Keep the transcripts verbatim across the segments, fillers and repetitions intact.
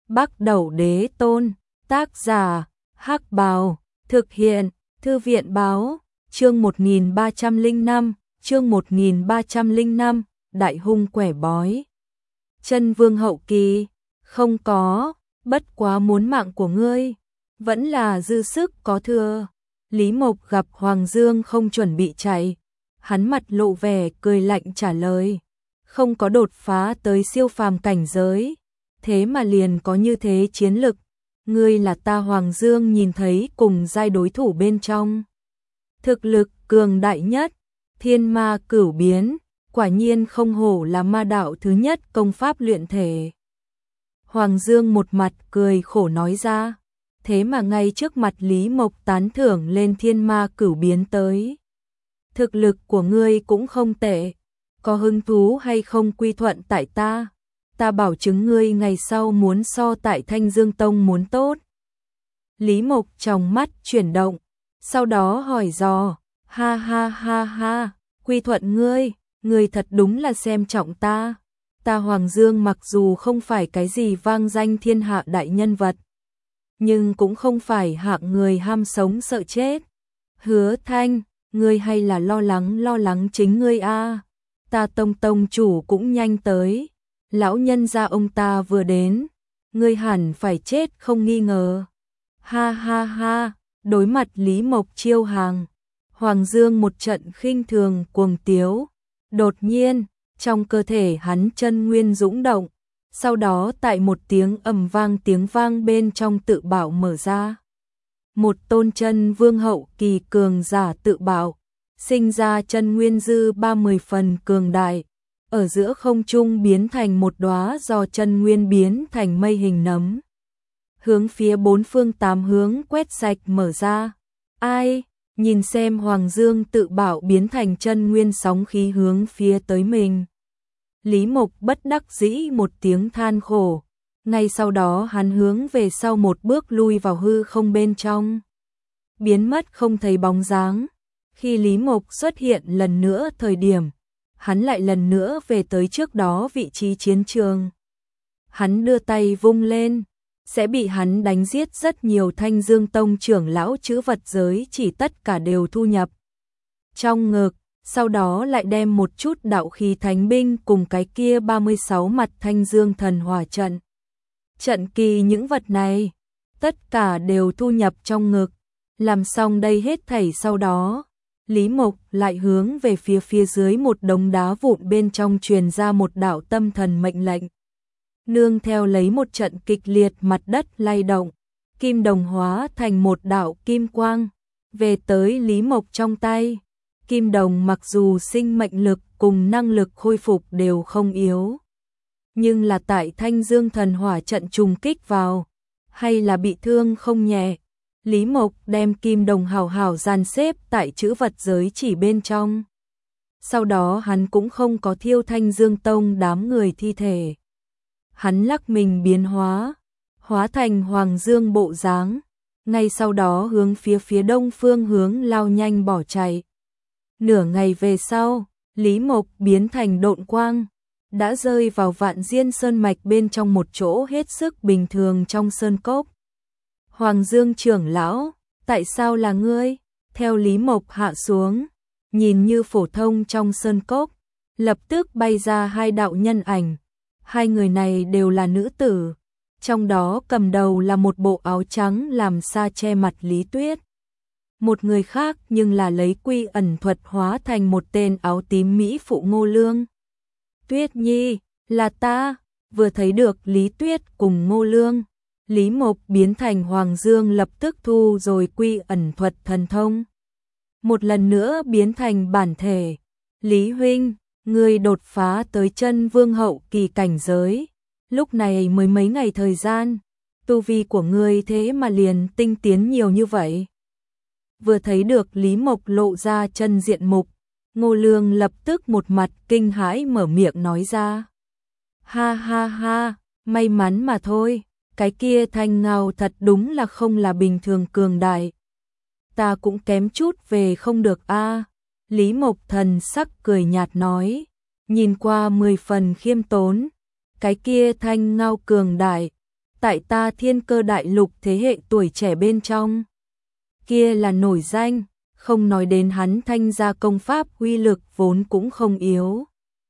Bắc Đẩu Đế Tôn, tác giả, Hắc Bào, thực hiện, Thư viện Báo, chương một nghìn ba trăm lẻ năm, chương một nghìn ba trăm lẻ năm, Đại hung quẻ bói. Chân Vương hậu kỳ, không có, bất quá muốn mạng của ngươi, vẫn là dư sức có thừa. Lý Mộc gặp Hoàng Dương không chuẩn bị chạy, hắn mặt lộ vẻ cười lạnh trả lời, không có đột phá tới siêu phàm cảnh giới, thế mà liền có như thế chiến lực, ngươi là ta Hoàng Dương nhìn thấy cùng giai đối thủ bên trong. Thực lực cường đại nhất, thiên ma cửu biến, quả nhiên không hổ là ma đạo thứ nhất công pháp luyện thể. Hoàng Dương một mặt cười khổ nói ra, thế mà ngay trước mặt Lý Mộc tán thưởng lên thiên ma cửu biến tới. Thực lực của ngươi cũng không tệ, có hứng thú hay không quy thuận tại ta, ta bảo chứng ngươi ngày sau muốn so tại Thanh Dương Tông muốn tốt. Lý Mộc trong mắt chuyển động, sau đó hỏi dò, ha ha ha ha, quy thuận ngươi, ngươi thật đúng là xem trọng ta. Ta Hoàng Dương mặc dù không phải cái gì vang danh thiên hạ đại nhân vật, nhưng cũng không phải hạng người ham sống sợ chết. Hứa Thanh, ngươi hay là lo lắng lo lắng chính ngươi a? À? Ta Tông tông chủ cũng nhanh tới, lão nhân gia ông ta vừa đến, ngươi hẳn phải chết không nghi ngờ. Ha ha ha, đối mặt Lý Mộc chiêu hàng, Hoàng Dương một trận khinh thường cuồng tiếu, đột nhiên, trong cơ thể hắn chân nguyên dũng động, sau đó tại một tiếng ầm vang tiếng vang bên trong tự bảo mở ra. Một tôn chân vương hậu kỳ cường giả tự bảo, sinh ra chân nguyên dư ba mươi phần cường đại, ở giữa không trung biến thành một đóa do chân nguyên biến thành mây hình nấm. Hướng phía bốn phương tám hướng quét sạch mở ra. Ai, nhìn xem Hoàng Dương tự bảo biến thành chân nguyên sóng khí hướng phía tới mình. Lý Mộc bất đắc dĩ một tiếng than khổ, ngay sau đó hắn hướng về sau một bước lui vào hư không bên trong, biến mất không thấy bóng dáng. Khi Lý Mộc xuất hiện lần nữa thời điểm, hắn lại lần nữa về tới trước đó vị trí chiến trường. Hắn đưa tay vung lên, sẽ bị hắn đánh giết rất nhiều Thanh Dương Tông trưởng lão chữ vật giới chỉ tất cả đều thu nhập trong ngực, sau đó lại đem một chút đạo khí thánh binh cùng cái kia ba mươi sáu mặt Thanh Dương thần hỏa trận. Trận kỳ những vật này, tất cả đều thu nhập trong ngực. Làm xong đây hết thảy sau đó, Lý Mộc lại hướng về phía phía dưới một đống đá vụn bên trong truyền ra một đạo tâm thần mệnh lệnh. Nương theo lấy một trận kịch liệt mặt đất lay động, kim đồng hóa thành một đạo kim quang, về tới Lý Mộc trong tay. Kim đồng mặc dù sinh mệnh lực cùng năng lực khôi phục đều không yếu, nhưng là tại Thanh Dương thần hỏa trận trùng kích vào, hay là bị thương không nhẹ. Lý Mộc đem kim đồng hào hào dàn xếp tại chữ vật giới chỉ bên trong. Sau đó hắn cũng không có thiêu Thanh Dương Tông đám người thi thể. Hắn lắc mình biến hóa, hóa thành Hoàng Dương bộ dáng, ngay sau đó hướng phía phía đông phương hướng lao nhanh bỏ chạy. Nửa ngày về sau, Lý Mộc biến thành độn quang, đã rơi vào Vạn Diên Sơn mạch bên trong một chỗ hết sức bình thường trong sơn cốc. Hoàng Dương trưởng lão, tại sao là ngươi? Theo Lý Mộc hạ xuống, nhìn như phổ thông trong sơn cốc, lập tức bay ra hai đạo nhân ảnh. Hai người này đều là nữ tử, trong đó cầm đầu là một bộ áo trắng làm sa che mặt Lý Tuyết. Một người khác nhưng là lấy quy ẩn thuật hóa thành một tên áo tím mỹ phụ Ngô Lương. Tuyết Nhi, là ta. Vừa thấy được Lý Tuyết cùng Ngô Lương, Lý Mộc biến thành Hoàng Dương lập tức thu rồi quy ẩn thuật thần thông, một lần nữa biến thành bản thể. Lý huynh, ngươi đột phá tới chân vương hậu kỳ cảnh giới, lúc này mới mấy ngày thời gian, tu vi của ngươi thế mà liền tinh tiến nhiều như vậy. Vừa thấy được Lý Mộc lộ ra chân diện mục, Ngô Lương lập tức một mặt kinh hãi mở miệng nói ra. Ha ha ha, may mắn mà thôi, cái kia thanh ngao thật đúng là không là bình thường cường đại. Ta cũng kém chút về không được a. À. Lý Mộc thần sắc cười nhạt nói, nhìn qua mười phần khiêm tốn, cái kia thanh ngao cường đại, tại ta Thiên Cơ Đại Lục thế hệ tuổi trẻ bên trong. Kia là nổi danh, không nói đến hắn Thanh gia công pháp uy lực vốn cũng không yếu.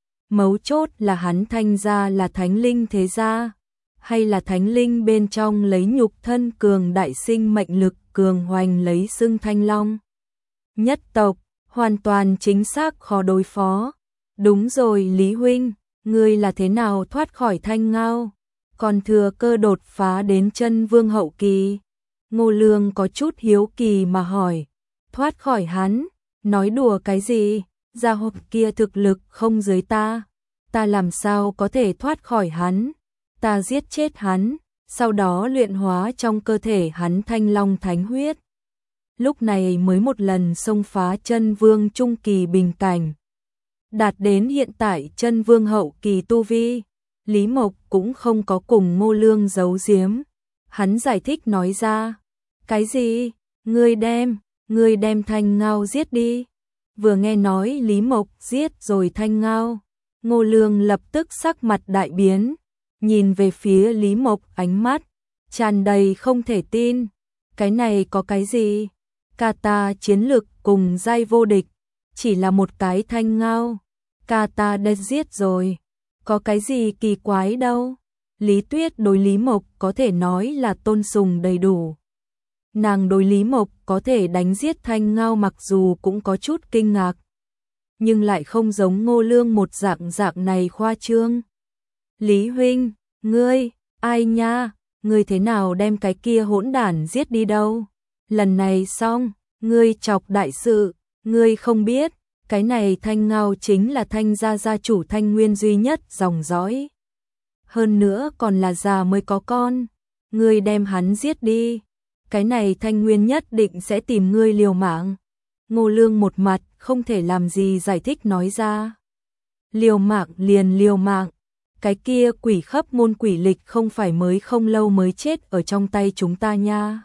Mấu chốt là hắn Thanh gia là thánh linh thế gia, hay là thánh linh bên trong lấy nhục thân cường đại sinh mệnh lực cường hoành lấy xưng Thanh Long. Nhất tộc, hoàn toàn chính xác khó đối phó. Đúng rồi Lý huynh, ngươi là thế nào thoát khỏi Thanh Ngao, còn thừa cơ đột phá đến chân vương hậu kỳ? Ngô Lương có chút hiếu kỳ mà hỏi. Thoát khỏi hắn, nói đùa cái gì, gia hộp kia thực lực không dưới ta, ta làm sao có thể thoát khỏi hắn, ta giết chết hắn, sau đó luyện hóa trong cơ thể hắn Thanh Long thánh huyết. Lúc này mới một lần xông phá chân vương trung kỳ bình cảnh, đạt đến hiện tại chân vương hậu kỳ tu vi. Lý Mộc cũng không có cùng Ngô Lương giấu giếm, hắn giải thích nói ra. Cái gì? Ngươi đem, ngươi đem Thanh Ngao giết đi. Vừa nghe nói Lý Mộc giết rồi Thanh Ngao, Ngô Lương lập tức sắc mặt đại biến, nhìn về phía Lý Mộc ánh mắt tràn đầy không thể tin. Cái này có cái gì? Ca ta chiến lực cùng giai vô địch, chỉ là một cái Thanh Ngao, ca ta đã giết rồi, có cái gì kỳ quái đâu. Lý Tuyết đối Lý Mộc có thể nói là tôn sùng đầy đủ. Nàng đối Lý Mộc có thể đánh giết Thanh Ngao mặc dù cũng có chút kinh ngạc, nhưng lại không giống Ngô Lương một dạng dạng này khoa trương. Lý huynh, ngươi, ai nha, ngươi thế nào đem cái kia hỗn đản giết đi đâu? Lần này xong, ngươi chọc đại sự, ngươi không biết, cái này Thanh Ngao chính là Thanh gia gia chủ Thanh Nguyên duy nhất dòng dõi. Hơn nữa còn là già mới có con, ngươi đem hắn giết đi. Cái này Thanh Nguyên nhất định sẽ tìm ngươi liều mạng. Ngô Lương một mặt không thể làm gì giải thích nói ra. Liều mạng liền liều mạng, cái kia quỷ khắp môn quỷ lịch không phải mới không lâu mới chết ở trong tay chúng ta nha.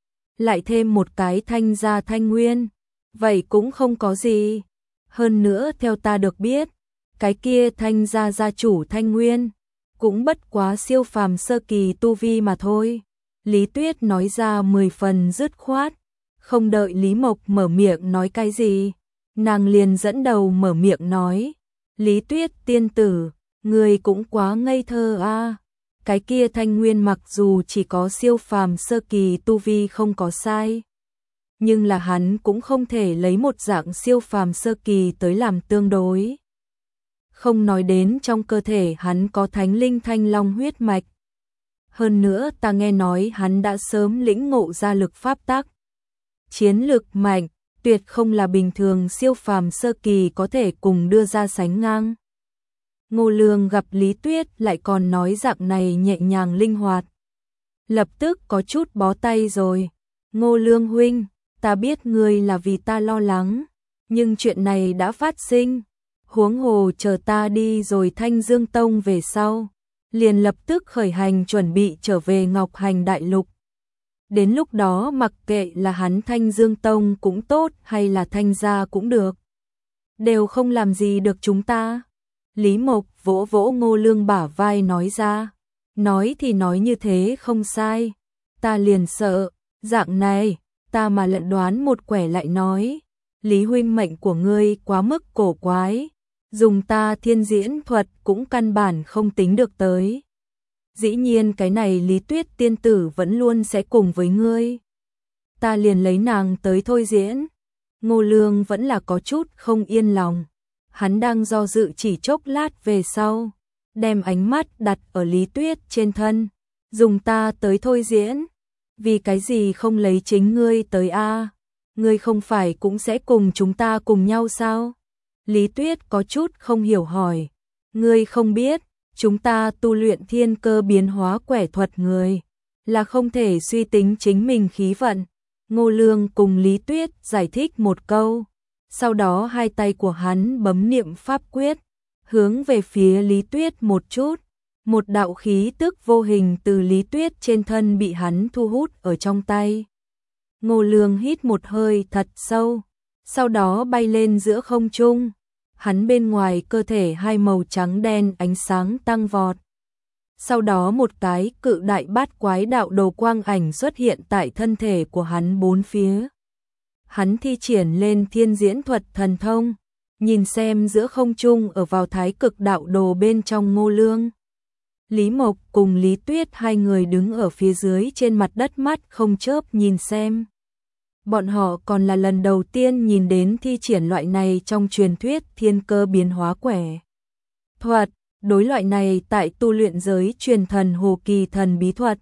Lại thêm một cái Thanh gia Thanh Nguyên, vậy cũng không có gì. Hơn nữa theo ta được biết, cái kia Thanh gia gia chủ Thanh Nguyên cũng bất quá siêu phàm sơ kỳ tu vi mà thôi. Lý Tuyết nói ra mười phần dứt khoát, không đợi Lý Mộc mở miệng nói cái gì, nàng liền dẫn đầu mở miệng nói. Lý Tuyết tiên tử, người cũng quá ngây thơ a. À. Cái kia Thanh Nguyên mặc dù chỉ có siêu phàm sơ kỳ tu vi không có sai, nhưng là hắn cũng không thể lấy một dạng siêu phàm sơ kỳ tới làm tương đối. Không nói đến trong cơ thể hắn có thánh linh Thanh Long huyết mạch. Hơn nữa ta nghe nói hắn đã sớm lĩnh ngộ ra lực pháp tắc. Chiến lực mạnh, tuyệt không là bình thường siêu phàm sơ kỳ có thể cùng đưa ra sánh ngang. Ngô Lương gặp Lý Tuyết lại còn nói dạng này nhẹ nhàng linh hoạt, lập tức có chút bó tay rồi. Ngô Lương huynh, ta biết ngươi là vì ta lo lắng, nhưng chuyện này đã phát sinh, huống hồ chờ ta đi rồi Thanh Dương Tông về sau, liền lập tức khởi hành chuẩn bị trở về Ngọc Hành Đại Lục. Đến lúc đó mặc kệ là hắn Thanh Dương Tông cũng tốt hay là Thanh gia cũng được, đều không làm gì được chúng ta. Lý Mộc vỗ vỗ Ngô Lương bả vai nói ra, nói thì nói như thế không sai, ta liền sợ, dạng này, ta mà lận đoán một quẻ lại nói, Lý huynh mệnh của ngươi quá mức cổ quái, dùng ta thiên diễn thuật cũng căn bản không tính được tới. Dĩ nhiên cái này Lý Tuyết tiên tử vẫn luôn sẽ cùng với ngươi. Ta liền lấy nàng tới thôi diễn. Ngô Lương vẫn là có chút không yên lòng. Hắn đang do dự chỉ chốc lát về sau, đem ánh mắt đặt ở Lý Tuyết trên thân. Dùng ta tới thôi diễn. Vì cái gì không lấy chính ngươi tới a? Ngươi không phải cũng sẽ cùng chúng ta cùng nhau sao? Lý Tuyết có chút không hiểu hỏi. Ngươi không biết, chúng ta tu luyện thiên cơ biến hóa quẻ thuật người, là không thể suy tính chính mình khí vận. Ngô Lương cùng Lý Tuyết giải thích một câu, sau đó hai tay của hắn bấm niệm pháp quyết, hướng về phía Lý Tuyết một chút, một đạo khí tức vô hình từ Lý Tuyết trên thân bị hắn thu hút ở trong tay. Ngô Lương hít một hơi thật sâu, sau đó bay lên giữa không trung. Hắn bên ngoài cơ thể hai màu trắng đen ánh sáng tăng vọt. Sau đó một cái cự đại bát quái đạo đồ quang ảnh xuất hiện tại thân thể của hắn bốn phía. Hắn thi triển lên thiên diễn thuật thần thông, nhìn xem giữa không trung ở vào thái cực đạo đồ bên trong Ngô Lương. Lý Mộc cùng Lý Tuyết hai người đứng ở phía dưới trên mặt đất mắt không chớp nhìn xem. Bọn họ còn là lần đầu tiên nhìn đến thi triển loại này trong truyền thuyết thiên cơ biến hóa quẻ thuật. Đối loại này tại tu luyện giới truyền thần hồ kỳ thần bí thuật,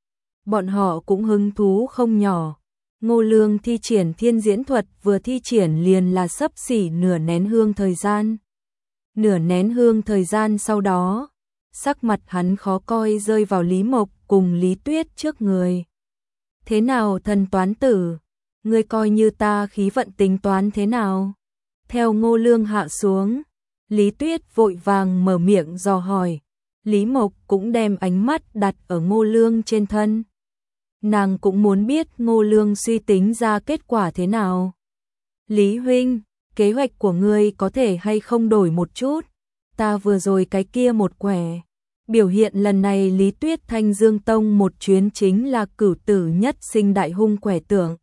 bọn họ cũng hứng thú không nhỏ. Ngô Lương thi triển thiên diễn thuật vừa thi triển liền là xấp xỉ nửa nén hương thời gian. Nửa nén hương thời gian sau đó, sắc mặt hắn khó coi rơi vào Lý Mộc cùng Lý Tuyết trước người. Thế nào thần toán tử, ngươi coi như ta khí vận tính toán thế nào? Theo Ngô Lương hạ xuống, Lý Tuyết vội vàng mở miệng dò hỏi. Lý Mộc cũng đem ánh mắt đặt ở Ngô Lương trên thân. Nàng cũng muốn biết Ngô Lương suy tính ra kết quả thế nào. Lý huynh, kế hoạch của ngươi có thể hay không đổi một chút? Ta vừa rồi cái kia một quẻ. Biểu hiện lần này Lý Tuyết Thanh Dương Tông một chuyến chính là cửu tử nhất sinh đại hung quẻ tượng.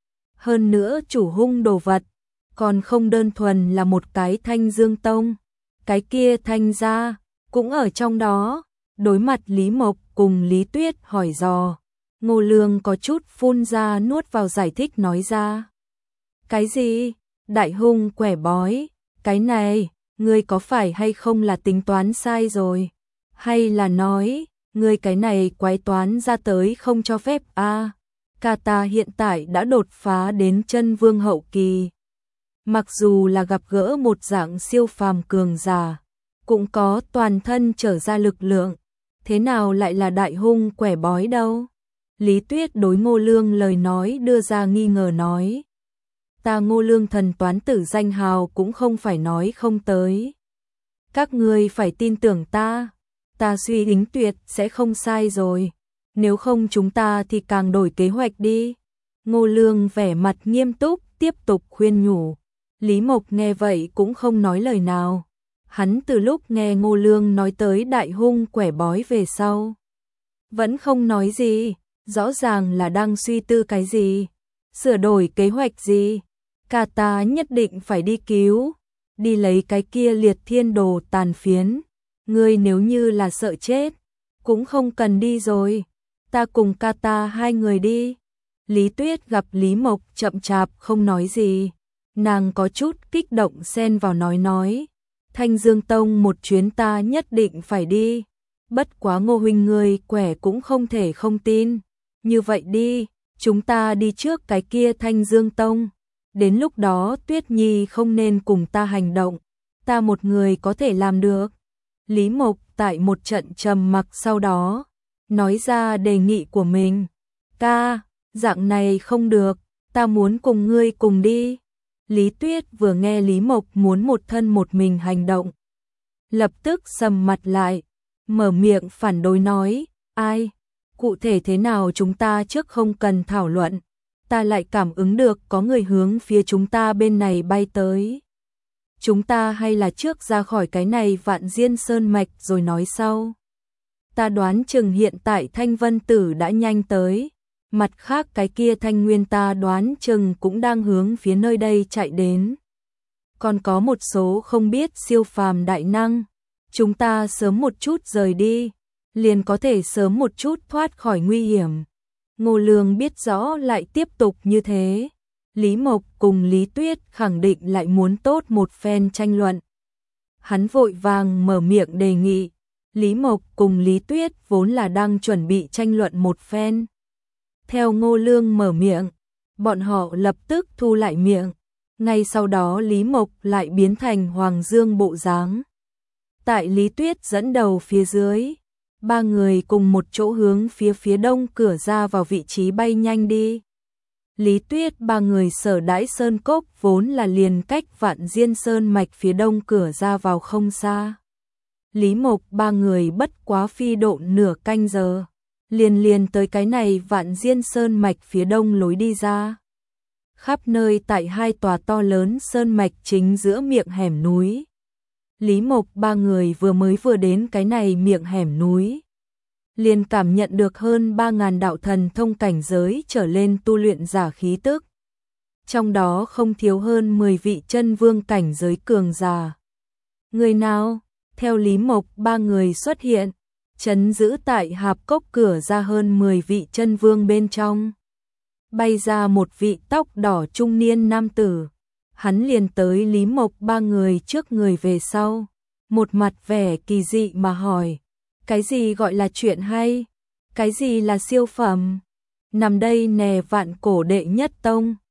Hơn nữa chủ hung đồ vật, còn không đơn thuần là một cái Thanh Dương Tông. Cái kia Thanh gia cũng ở trong đó. Đối mặt Lý Mộc cùng Lý Tuyết hỏi dò, Ngô Lương có chút phun ra nuốt vào giải thích nói ra. Cái gì? Đại hung quẻ bói? Cái này, ngươi có phải hay không là tính toán sai rồi? Hay là nói, ngươi cái này quái toán ra tới không cho phép a? À, Kata hiện tại đã đột phá đến chân vương hậu kỳ. Mặc dù là gặp gỡ một dạng siêu phàm cường giả, cũng có toàn thân trở ra lực lượng, thế nào lại là đại hung quẻ bói đâu? Lý Tuyết đối Ngô Lương lời nói đưa ra nghi ngờ nói. Ta Ngô Lương thần toán tử danh hào cũng không phải nói không tới. Các ngươi phải tin tưởng ta, ta suy tính tuyệt sẽ không sai rồi. Nếu không chúng ta thì càng đổi kế hoạch đi. Ngô Lương vẻ mặt nghiêm túc tiếp tục khuyên nhủ. Lý Mộc nghe vậy cũng không nói lời nào. Hắn từ lúc nghe Ngô Lương nói tới đại hung quẻ bói về sau, vẫn không nói gì, rõ ràng là đang suy tư cái gì, sửa đổi kế hoạch gì. Cả ta nhất định phải đi cứu, đi lấy cái kia liệt thiên đồ tàn phiến. Ngươi nếu như là sợ chết, cũng không cần đi rồi, ta cùng Kata hai người đi. Lý Tuyết gặp Lý Mộc chậm chạp không nói gì, nàng có chút kích động xen vào nói nói. Thanh Dương Tông một chuyến ta nhất định phải đi, bất quá Ngô huynh ngươi quẻ cũng không thể không tin. Như vậy đi, chúng ta đi trước cái kia Thanh Dương Tông, đến lúc đó Tuyết Nhi không nên cùng ta hành động, ta một người có thể làm được. Lý Mộc tại một trận trầm mặc sau đó, nói ra đề nghị của mình. Ca, dạng này không được, ta muốn cùng ngươi cùng đi. Lý Tuyết vừa nghe Lý Mộc muốn một thân một mình hành động, lập tức sầm mặt lại, mở miệng phản đối nói, ai, cụ thể thế nào chúng ta trước không cần thảo luận, ta lại cảm ứng được có người hướng phía chúng ta bên này bay tới. Chúng ta hay là trước ra khỏi cái này Vạn Diên Sơn Mạch rồi nói sau. Ta đoán chừng hiện tại Thanh Vân Tử đã nhanh tới. Mặt khác cái kia Thanh Nguyên ta đoán chừng cũng đang hướng phía nơi đây chạy đến. Còn có một số không biết siêu phàm đại năng. Chúng ta sớm một chút rời đi, liền có thể sớm một chút thoát khỏi nguy hiểm. Ngô Lương biết rõ lại tiếp tục như thế, Lý Mộc cùng Lý Tuyết khẳng định lại muốn tốt một phen tranh luận. Hắn vội vàng mở miệng đề nghị. Lý Mộc cùng Lý Tuyết vốn là đang chuẩn bị tranh luận một phen. Theo Ngô Lương mở miệng, bọn họ lập tức thu lại miệng. Ngay sau đó Lý Mộc lại biến thành Hoàng Dương bộ dáng. Tại Lý Tuyết dẫn đầu phía dưới, ba người cùng một chỗ hướng phía phía đông cửa ra vào vị trí bay nhanh đi. Lý Tuyết ba người sở đãi Sơn Cốc vốn là liền cách Vạn Diên Sơn Mạch phía đông cửa ra vào không xa. Lý Mộc ba người bất quá phi độ nửa canh giờ, liền liền tới cái này Vạn Diên Sơn Mạch phía đông lối đi ra. Khắp nơi tại hai tòa to lớn sơn mạch chính giữa miệng hẻm núi. Lý Mộc ba người vừa mới vừa đến cái này miệng hẻm núi, liền cảm nhận được hơn ba ngàn đạo thần thông cảnh giới trở lên tu luyện giả khí tức. Trong đó không thiếu hơn mười vị chân vương cảnh giới cường giả. Người nào? Theo Lý Mộc ba người xuất hiện, trấn giữ tại hạp cốc cửa ra hơn mười vị chân vương bên trong. Bay ra một vị tóc đỏ trung niên nam tử. Hắn liền tới Lý Mộc ba người trước người về sau. Một mặt vẻ kỳ dị mà hỏi. Cái gì gọi là chuyện hay? Cái gì là siêu phẩm? Nằm đây nè vạn cổ đệ nhất tông.